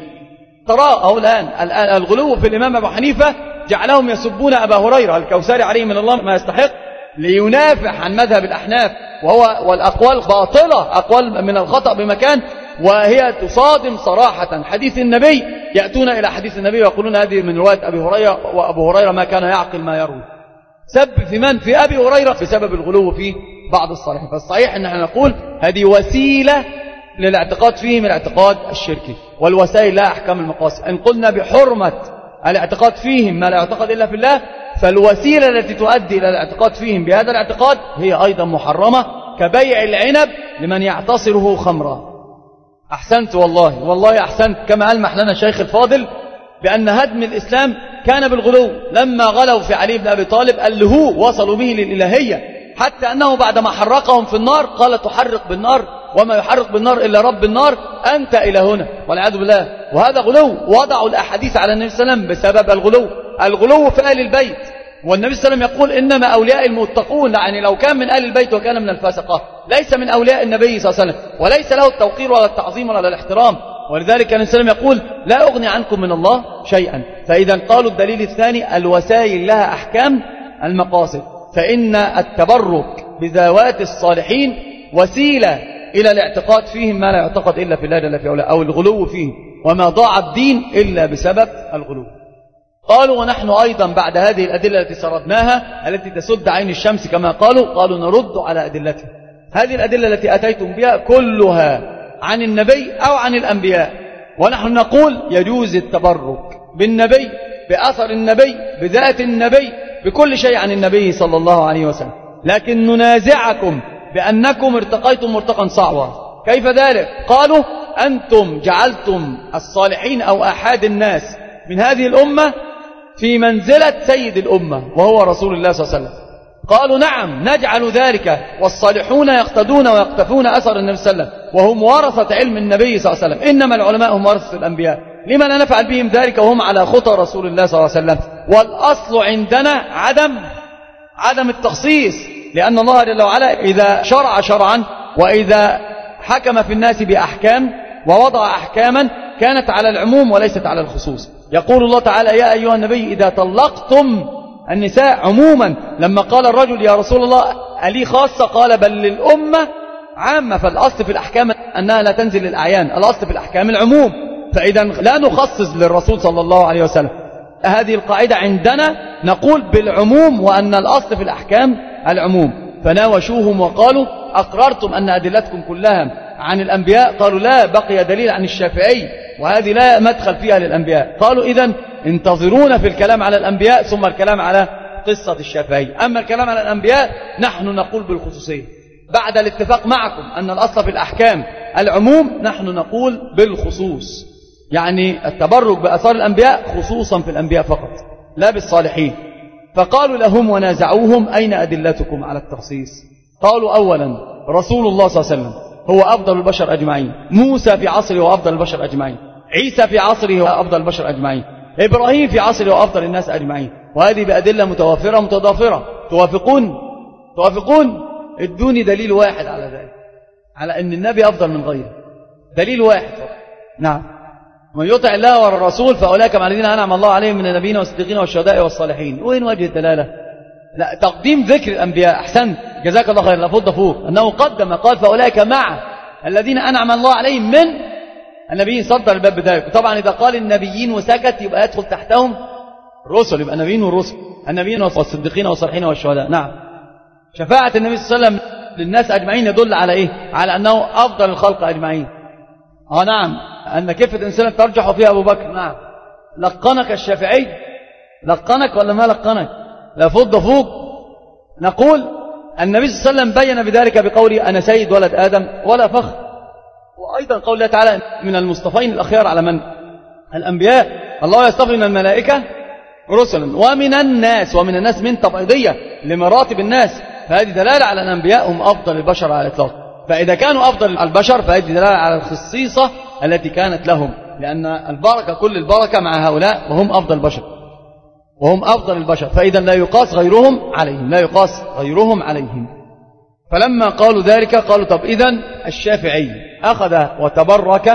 ترى الآن الغلو في الإمام أبو حنيفة جعلهم يسبون أبا هريرة الكوثري عليه من الله ما يستحق، لينافح عن مذهب الأحناف، وهو والأقوال باطلة، أقوال من الخطأ بمكان، وهي تصادم صراحة حديث النبي. يأتون إلى حديث النبي ويقولون هذه من رواية أبي هريرة، وأبو هريرة ما كان يعقل ما يروي. سب في من؟ في أبي هريرة بسبب الغلو في بعض الصالحين. فالصحيح أن احنا نقول هذه وسيلة للاعتقاد فيه من الاعتقاد الشركي، والوسائل لا أحكام المقاصد. إن قلنا بحرمة الاعتقاد فيهم ما لا يعتقد إلا في الله، فالوسيلة التي تؤدي إلى الاعتقاد فيهم بهذا الاعتقاد هي أيضا محرمة، كبيع العنب لمن يعتصره خمرا. أحسنت والله والله أحسنت، كما ألمح لنا الشيخ الفاضل بأن هدم الإسلام كان بالغلو. لما غلوا في علي بن أبي طالب اللهو وصلوا به للإلهية، حتى أنه بعدما حرقهم في النار قال تحرق بالنار وما يحرق بالنار إلا رب النار، أنت إلهنا والعياذ بالله. وهذا غلو، وضعوا الأحاديث على النبي صلى الله عليه وسلم بسبب الغلو. الغلو في آل البيت، والنبي صلى الله عليه وسلم يقول إنما أولياء المتقون، يعني لو كان من آل البيت وكان من الفاسقة ليس من أولياء النبي صلى الله عليه وسلم، وليس له التوقير ولا التعظيم ولا الاحترام. ولذلك النبي صلى الله عليه وسلم يقول لا أغني عنكم من الله شيئا. فإذا قالوا الدليل الثاني الوسائل لها أحكام المقاصد، فإن التبرك بذوات الصالحين وسيلة إلى الاعتقاد فيهم ما لا يعتقد إلا في الله جل في علاه، أو الغلو فيهم، وما ضاع الدين إلا بسبب الغلو. قالوا ونحن أيضا بعد هذه الأدلة التي سردناها التي تسد عين الشمس كما قالوا، قالوا نرد على أدلتها. هذه الأدلة التي أتيتم بها كلها عن النبي أو عن الأنبياء، ونحن نقول يجوز التبرك بالنبي، بأثر النبي، بذات النبي، بكل شيء عن النبي صلى الله عليه وسلم. لكن ننازعكم بأنكم ارتقيتم مرتقا صعبا. كيف ذلك؟ قالوا أنتم جعلتم الصالحين أو أحد الناس من هذه الأمة في منزلة سيد الأمة وهو رسول الله صلى الله عليه وسلم. قالوا نعم نجعل ذلك، والصالحون يقتدون ويقتفون أثر النبي صلى الله عليه وسلم وهم ورثة علم النبي صلى الله عليه وسلم، إنما العلماء هم ورثة الأنبياء، لما لا نفعل بهم ذلك وهم على خطى رسول الله صلى الله عليه وسلم؟ والأصل عندنا عدم عدم التخصيص، لأن الله جل وعلا إذا شرع شرعا وإذا حكم في الناس بأحكام ووضع أحكاما كانت على العموم وليست على الخصوص. يقول الله تعالى يا أيها النبي إذا طلقتم النساء عموما، لما قال الرجل يا رسول الله ألي خاصة؟ قال بل للأمة عامة. فالأصل في الأحكام أنها لا تنزل للأعيان، الأصل في الأحكام العموم، فإذا لا نخصص للرسول صلى الله عليه وسلم. هذه القاعدة عندنا نقول بالعموم، وأن الأصل في الأحكام العموم. فناوشوهم وقالوا أقررتم أن أدلتكم كلها عن الأنبياء؟ قالوا لا، بقي دليل عن الشافعي وهذه لا مدخل فيها للأنبياء. قالوا إذن انتظرونا في الكلام على الأنبياء ثم الكلام على قصة الشافعي، أما الكلام على الأنبياء نحن نقول بالخصوصية بعد الاتفاق معكم أن الأصل في الأحكام العموم، نحن نقول بالخصوص، يعني التبرك بأثار الأنبياء خصوصا في الأنبياء فقط لا بالصالحين. فقالوا لهم ونازعوهم أين أدلتكم على التخصيص؟ قالوا أولا رسول الله صلى الله عليه وسلم هو أفضل البشر أجمعين، موسى في عصره هو أفضل البشر أجمعين، عيسى في عصره هو أفضل البشر أجمعين، إبراهيم في عصره هو أفضل الناس أجمعين. وهذه بأدلة متوافرة متضافرة. توافقون توافقون ادوني دليل واحد على ذلك، على أن النبي أفضل من غيره، دليل واحد فقط. نعم، من يطع الله والرسول فأولئك مع الذين أنعم الله عليهم من النبيين والصديقين والشهداء والصالحين. وين وجه الدلالة؟ لا، تقديم ذكر الأنبياء. أحسنت جزاك الله خير. لفض فوق أنه قدم قال فأولئك مع الذين أنعم الله عليهم من النبيين، صدر الباب بذلك. طبعا إذا قال النبيين وسكت يبقى يدخل تحتهم الرسل، يبقى النبيين والرسل، النبيين والصديقين والصالحين والشهداء. نعم، شفاعة النبي صلى الله عليه وسلم للناس أجمعين يدل على إيه؟ على أنه أفضل الخلق أجمعين. آه نعم، أن كفة إنسان ترجح فيها أبو بكر. نعم، لقنك الشافعي، لقنك ولا ما لقنك؟ لفض فوق. نقول النبي صلى الله عليه وسلم بين بذلك بقوله أنا سيد ولد آدم ولا فخر. وأيضا قول الله تعالى من المصطفين الأخيار على من؟ الأنبياء. الله يصطفي من الملائكة رسلا ومن الناس، ومن الناس من تبعيضية لمراتب الناس، فهذه دلالة على أن الأنبياء هم أفضل البشر على الإطلاق. فإذا كانوا أفضل البشر فهذه دلالة على الخصيصة التي كانت لهم، لأن البركة كل البركة مع هؤلاء وهم أفضل البشر، وهم أفضل البشر، فإذا لا يقاس غيرهم عليهم، لا يقاس غيرهم عليهم. فلما قالوا ذلك قالوا طب إذن الشافعي أخذ وتبرك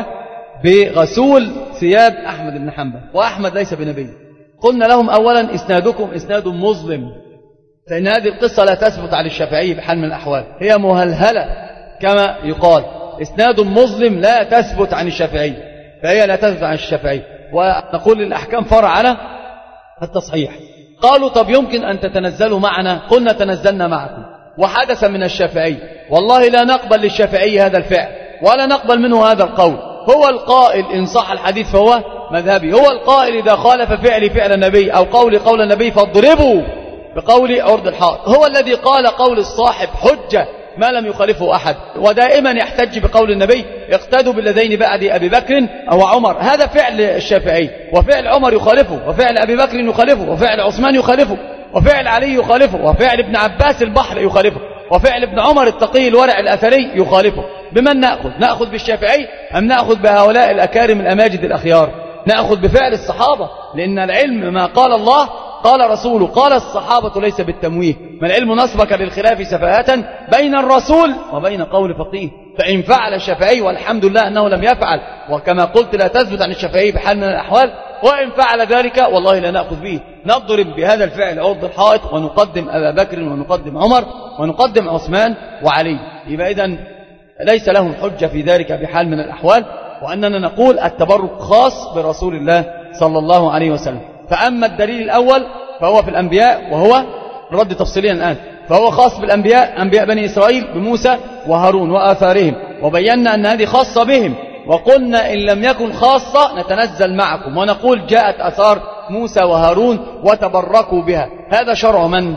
بغسول ثياب أحمد بن حنبل، وأحمد ليس بنبي. قلنا لهم أولا إسنادكم إسناد مظلم، فإن هذه القصة لا تثبت على الشافعي بحال من الأحوال، هي مهلهلة كما يقال، إسناد مظلم لا تثبت عن الشافعي، فهي لا تثبت عن الشافعي. ونقول الأحكام فرع على التصحيح. قالوا طب يمكن أن تتنزلوا معنا؟ قلنا تنزلنا معكم. وحدث من الشافعي والله لا نقبل للشافعي هذا الفعل ولا نقبل منه هذا القول. هو القائل إن صح الحديث فهو مذهبي، هو القائل إذا خالف فعلي فعل النبي أو قولي قول النبي فاضربوا بقول عرض الحائط، هو الذي قال قول الصاحب حجة ما لم يخالفه أحد، ودائما يحتج بقول النبي اقتدوا بالذين بعد أبي بكر أو عمر. هذا فعل الشافعي، وفعل عمر يخالفه، وفعل أبي بكر يخالفه، وفعل عثمان يخالفه، وفعل علي يخالفه، وفعل ابن عباس البحر يخالفه، وفعل ابن عمر التقي الورع الأثري يخالفه. بمن نأخذ؟ نأخذ بالشافعي أم نأخذ بهؤلاء الأكارم الأماجد الأخيار؟ نأخذ بفعل الصحابة، لأن العلم ما قال الله قال رسوله قال الصحابة ليس بالتمويه. ما العلم نصبك للخلاف سفاهة بين الرسول وبين قول فقيه. فإن فعل الشافعي والحمد لله أنه لم يفعل، وكما قلت لا تثبت عن الشافعي بحال من الأحوال، وإن فعل ذلك والله لا نأخذ به، نضرب بهذا الفعل عرض الحائط ونقدم أبا بكر ونقدم عمر ونقدم عثمان وعلي. يبقى إذن ليس لهم حجة في ذلك بحال من الأحوال، وأننا نقول التبرك خاص برسول الله صلى الله عليه وسلم. فأما الدليل الأول فهو في الأنبياء، وهو رد تفصيليا الآن، فهو خاص بالأنبياء، أنبياء بني إسرائيل بموسى وهارون وآثارهم، وبينا أن هذه خاصة بهم، وقلنا إن لم يكن خاصة نتنزل معكم ونقول جاءت أثار موسى وهارون وتبركوا بها. هذا شرع من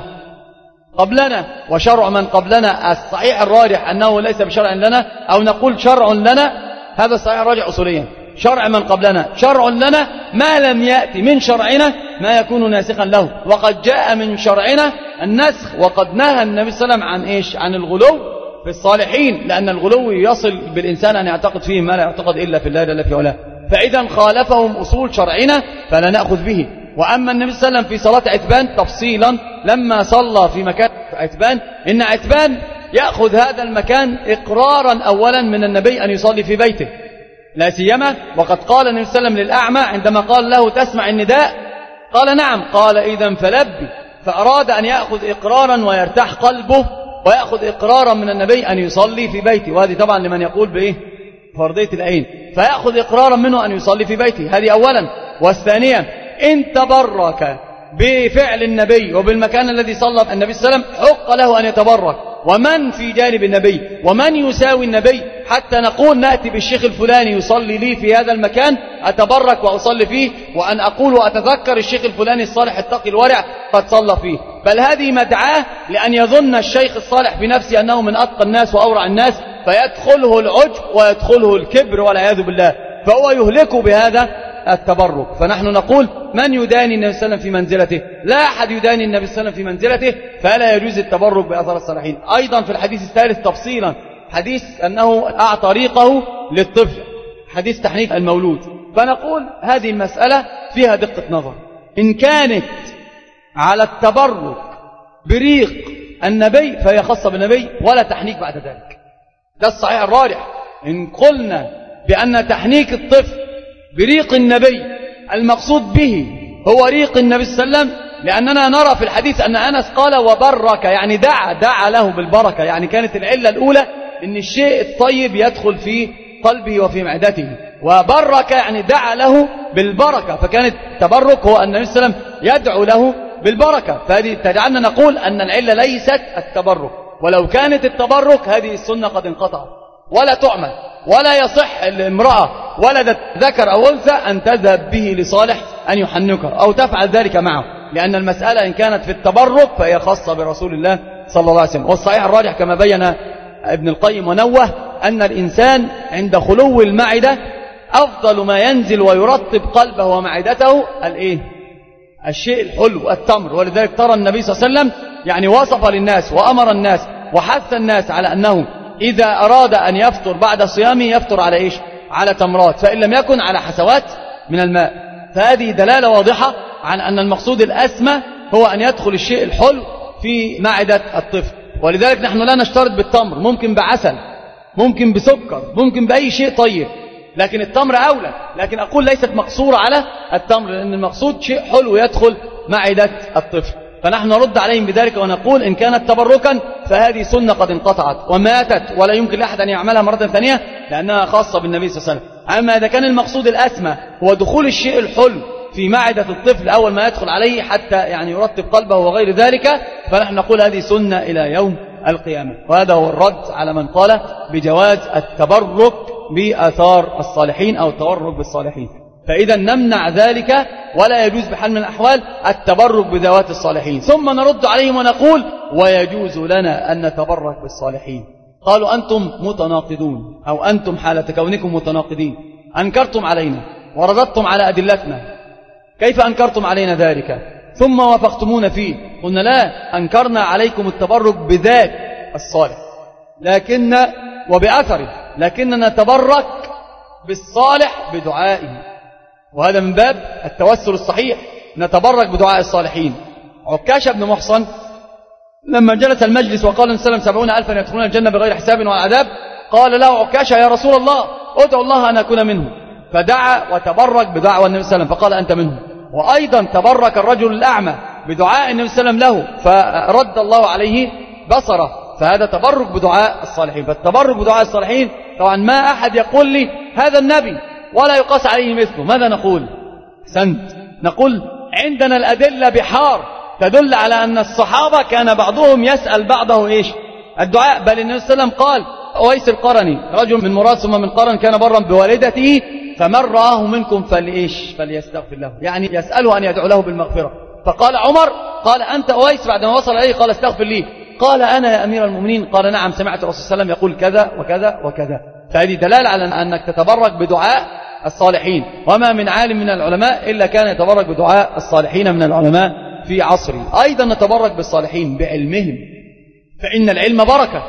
قبلنا وشرع من قبلنا. الصحيح الراجح أنه ليس بشرع لنا، أو نقول شرع لنا، هذا الصحيح الراجح أصوليا. شرع من قبلنا شرع لنا ما لم يأتي من شرعنا ما يكون ناسخا له، وقد جاء من شرعنا النسخ، وقد نهى النبي صلى الله عليه وسلم عن إيش؟ عن الغلو في الصالحين، لأن الغلو يصل بالإنسان أن يعتقد فيه ما لا يعتقد إلا في الله جل في علاه. فإذا خالفهم أصول شرعنا فلا نأخذ به. وأما النبي صلى الله عليه وسلم في صلاة عتبان تفصيلا، لما صلى في مكان عتبان، إن عتبان يأخذ هذا المكان إقرارا أولا من النبي أن يصلي في بيته، لا سيما وقد قال النبي صلى الله عليه وسلم للأعمى عندما قال له تسمع النداء؟ قال نعم. قال إذن فلبي. فأراد أن يأخذ إقرارا ويرتاح قلبه ويأخذ إقرارا من النبي أن يصلي في بيته، وهذه طبعا لمن يقول بإيه؟ فرضية العين، فيأخذ إقرارا منه أن يصلي في بيته، هذه أولا. والثانية إن تبرك بفعل النبي وبالمكان الذي صلى النبي صلى الله عليه وسلم حق له أن يتبرك، ومن في جانب النبي ومن يساوي النبي، حتى نقول نأتي بالشيخ الفلاني يصلي لي في هذا المكان أتبرك وأصلي فيه، وأن أقول وأتذكر الشيخ الفلاني الصالح التقي الورع قد صلى فيه. بل هذه مدعاة لأن يظن الشيخ الصالح بنفسه أنه من أتقى الناس وأورع الناس، فيدخله العجب ويدخله الكبر والعياذ بالله، فهو يهلك بهذا التبرك. فنحن نقول من يداني النبي صلى الله عليه وسلم في منزلته؟ لا أحد يداني النبي صلى الله عليه وسلم في منزلته، فلا يجوز التبرك بأثار الصالحين. أيضا في الحديث الثالث تفصيلا، حديث أنه أعطى ريقه للطفل، حديث تحنيك المولود. فنقول هذه المسألة فيها دقة نظر، إن كانت على التبرك بريق النبي فهي خاصة بالنبي ولا تحنيك بعد ذلك، ده الصحيح الراجح. إن قلنا بأن تحنيك الطفل بريق النبي المقصود به هو ريق النبي صلى الله عليه وسلم، لأننا نرى في الحديث أن أنس قال وبرك، يعني دعا دعا له بالبركة، يعني كانت العلة الأولى أن الشيء الطيب يدخل في قلبه وفي معدته، وبرك يعني دعا له بالبركة، فكانت التبرك هو أن النبي صلى الله عليه وسلم يدعو له بالبركة. فهذه تجعلنا نقول أن العلة ليست التبرك، ولو كانت التبرك هذه السنة قد انقطعت ولا تعمل، ولا يصح الامرأة ولدت ذكر أو أنثى أن تذهب به لصالح أن يحنكها أو تفعل ذلك معه، لأن المسألة إن كانت في التبرك فهي خاصة برسول الله صلى الله عليه وسلم. والصحيح الراجح كما بين ابن القيم ونوه أن الإنسان عند خلو المعدة أفضل ما ينزل ويرطب قلبه ومعدته الإيه؟ الشيء الحلو التمر. ولذلك ترى النبي صلى الله عليه وسلم يعني وصف للناس وأمر الناس وحث الناس على أنه إذا أراد أن يفطر بعد صيامه يفطر على إيش؟ على تمرات، فإن لم يكن على حسوات من الماء. فهذه دلالة واضحة عن أن المقصود الأسمى هو أن يدخل الشيء الحلو في معدة الطفل. ولذلك نحن لا نشترط بالتمر، ممكن بعسل، ممكن بسكر، ممكن بأي شيء طيب، لكن التمر أولى. لكن أقول ليست مقصورة على التمر، لأن المقصود شيء حلو يدخل معدة الطفل. فنحن نرد عليهم بذلك ونقول إن كانت تبركا فهذه سنة قد انقطعت وماتت ولا يمكن لأحد أن يعملها مرة ثانية لأنها خاصة بالنبي صلى الله عليه وسلم. أما إذا كان المقصود الأسمى هو دخول الشيء الحلو في معدة الطفل أول ما يدخل عليه حتى يعني يرتب قلبه وغير ذلك، فنحن نقول هذه سنة إلى يوم القيامة. وهذا هو الرد على من قال بجواز التبرك بآثار الصالحين أو التبرك بالصالحين. فإذا نمنع ذلك، ولا يجوز بحال من الأحوال التبرك بذوات الصالحين. ثم نرد عليهم ونقول ويجوز لنا أن نتبرك بالصالحين. قالوا أنتم متناقضون، أو أنتم حالة كونكم متناقضين، أنكرتم علينا ورددتم على أدلتنا، كيف أنكرتم علينا ذلك ثم وافقتمون فيه؟ قلنا لا، أنكرنا عليكم التبرك بذات الصالح لكن وبأثره، لكننا نتبرك بالصالح بدعائه، وهذا من باب التوسل الصحيح، نتبرك بدعاء الصالحين. عكاشة بن محصن لما جلس المجلس وقال النبي صلى الله عليه وسلم سبعون ألفا يدخلون الجنة بغير حساب ولا عذاب، قال له عكاشة يا رسول الله ادعو الله أن أكون منه، فدعا وتبرك بدعوى النبي صلى الله عليه وسلم فقال أنت منه. وأيضا تبرك الرجل الأعمى بدعاء النبي صلى الله عليه وسلم له فرد الله عليه بصره، فهذا تبرك بدعاء الصالحين. فالتبرك بدعاء الصالحين طبعا ما أحد يقول لي هذا النبي ولا يقاس عليه مثله، ماذا نقول؟ أحسنت، نقول عندنا الأدلة بحار تدل على أن الصحابة كان بعضهم يسأل بعضه إيش الدعاء، بل النبي صلى الله عليه وسلم قال أويس القرني رجل من مراد ثم من قرن كان برا بوالدته فمن رآه منكم فلإيش فليستغفر له، يعني يسأله أن يدعو له بالمغفرة. فقال عمر قال أنت أويس، بعدما وصل إليه قال استغفر لي، قال أنا يا أمير المؤمنين، قال نعم سمعت الرسول صلى الله عليه وسلم يقول كذا وكذا وكذا. فهذه دلالة على أنك تتبرك بدعاء الصالحين، وما من عالم من العلماء إلا كان يتبرك بدعاء الصالحين من العلماء في عصره. أيضا نتبرك بالصالحين بعلمهم، فإن العلم بركة،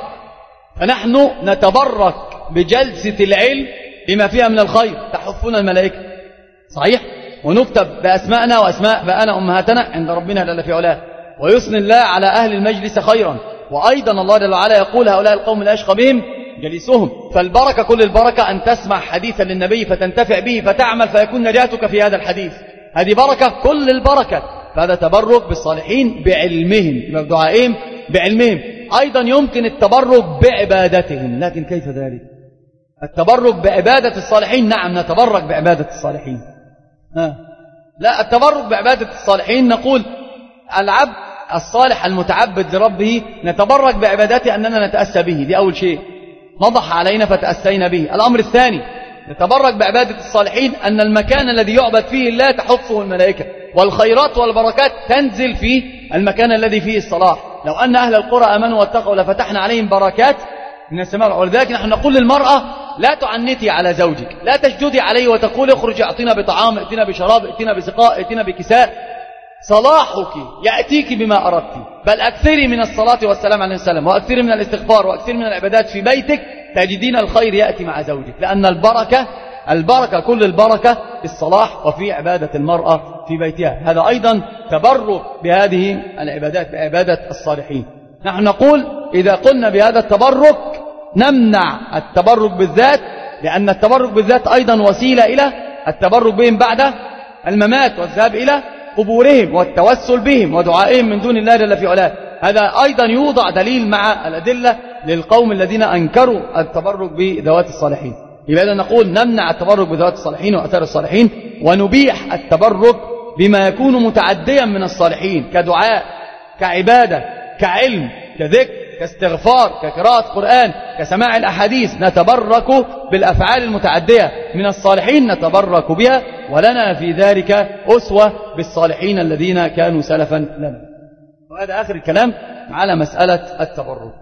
فنحن نتبرك بجلسة العلم بما فيها من الخير، تحفنا الملائكة صحيح، ونكتب بأسماءنا وأسماء بأنا أمهاتنا عند ربنا جل في علاه، ويثني الله على أهل المجلس خيرا. وأيضا الله جل وعلا يقول هؤلاء القوم لا يشقى بهم جليسهم. فالبركة كل البركة أن تسمع حديثا للنبي فتنتفع به فتعمل فيكون نجاتك في هذا الحديث، هذه بركة كل البركة. فهذا تبرك بالصالحين بعلمهم، بدعائهم بعلمهم. أيضا يمكن التبرك بعبادتهم، لكن كيف ذلك؟ التبرك بعبادة الصالحين، نعم نتبرك بعبادة الصالحين. ها. لا، التبرك بعبادة الصالحين نقول العبد الصالح المتعبد لربه نتبرك بعبادته أننا نتأسى به، دي أول شيء، نضح علينا فتأسينا به. الأمر الثاني نتبرك بعبادة الصالحين أن المكان الذي يعبد فيه الله تحفه الملائكة، والخيرات والبركات تنزل في المكان الذي فيه الصلاح. لو أن أهل القرى آمنوا واتقوا لفتحنا عليهم بركات من السماء. ولذلك نحن نقول للمرأة لا تعنتي على زوجك، لا تشددي عليه وتقول اخرج اعطينا بطعام، ائتنا بشراب، ائتنا بسقاء، ائتنا بكساء. صلاحك يأتيك بما أردت، بل أكثري من الصلاة والسلام عليه وسلم، وأكثري من الاستغفار، وأكثري من العبادات في بيتك، تجدين الخير يأتي مع زوجك، لأن البركة البركة كل البركة في الصلاح وفي عبادة المرأة في بيتها. هذا أيضا تبرك بهذه العبادات، بعبادة الصالحين. نحن نقول إذا قلنا بهذا التبرك نمنع التبرك بالذات، لأن التبرك بالذات أيضا وسيلة إلى التبرك بهم بعد الممات والذهاب إلى قبورهم والتوسل بهم ودعائهم من دون الله جل في علاه. هذا أيضا يوضع دليل مع الأدلة للقوم الذين أنكروا التبرك بذوات الصالحين. يبقى نقول نمنع التبرك بذوات الصالحين وأثار الصالحين، ونبيح التبرك بما يكون متعديا من الصالحين كدعاء، كعبادة، كعلم، كذكر، كاستغفار، كقراءة قرآن، كسماع الأحاديث. نتبرك بالأفعال المتعدية من الصالحين نتبرك بها، ولنا في ذلك أسوة بالصالحين الذين كانوا سلفا لنا. وهذا آخر الكلام على مسألة التبرك.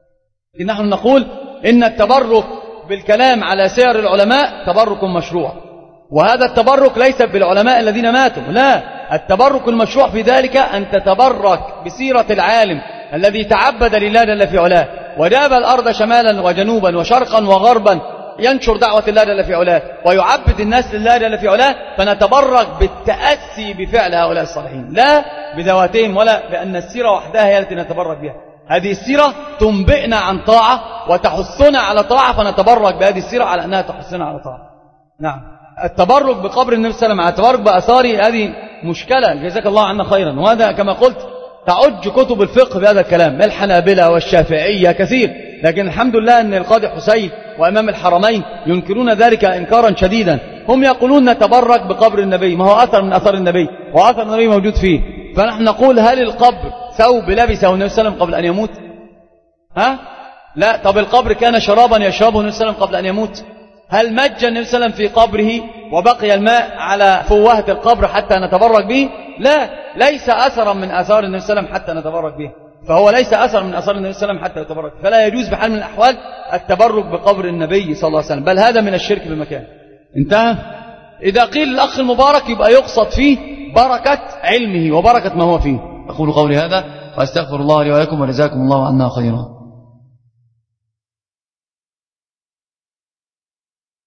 نحن نقول إن التبرك بالكلام على سير العلماء تبرك مشروع، وهذا التبرك ليس بالعلماء الذين ماتوا، لا، التبرك المشروع في ذلك أن تتبرك بسيرة العالم الذي تعبد لله جل في علاه وجاب الأرض شمالا وجنوبا وشرقا وغربا ينشر دعوة الله جل في علاه ويعبد الناس لله جل في علاه. فنتبرك بالتأسي بفعل هؤلاء الصالحين، لا بذواتهم ولا بأن السيرة وحدها هي التي نتبرك بها. هذه السيرة تنبئنا عن طاعة وتحثنا على طاعة، فنتبرك بهذه السيرة على أنها تحثنا على طاعة. نعم. التبرك بقبر النبي صلى الله عليه وسلم، التبرك بأثاره، هذه مشكلة جزاك الله عنا خيرا. وهذا كما قلت تعج كتب الفقه بهذا الكلام، الحنابلة والشافعية كثير، لكن الحمد لله أن القاضي حسين وإمام الحرمين ينكرون ذلك إنكارا شديدا. هم يقولون نتبرك بقبر النبي، ما هو أثر من أثر النبي وأثر النبي موجود فيه. فنحن نقول هل القبر ثوب لبسه النبي صلى الله عليه وسلم قبل أن يموت؟ ها؟ لا. طب القبر كان شرابا يشربه النبي صلى الله عليه وسلم قبل أن يموت؟ هل مج النبي صلى الله عليه وسلم في قبره وبقي الماء على فوهة القبر حتى نتبرك به؟ لا، ليس أثرا من آثار النبي صلى الله عليه وسلم حتى نتبرك به، فهو ليس أثر من آثار النبي صلى الله عليه وسلم حتى يتبرك، فلا يجوز بحال من الأحوال التبرك بقبر النبي صلى الله عليه وسلم، بل هذا من الشرك بمكان. انتهى. إذا قيل الأخ المبارك يبقى يقصد فيه بركة علمه وبركة ما هو فيه. أقول قولي هذا وأستغفر الله لي ولكم وجزاكم الله عنا خيرا.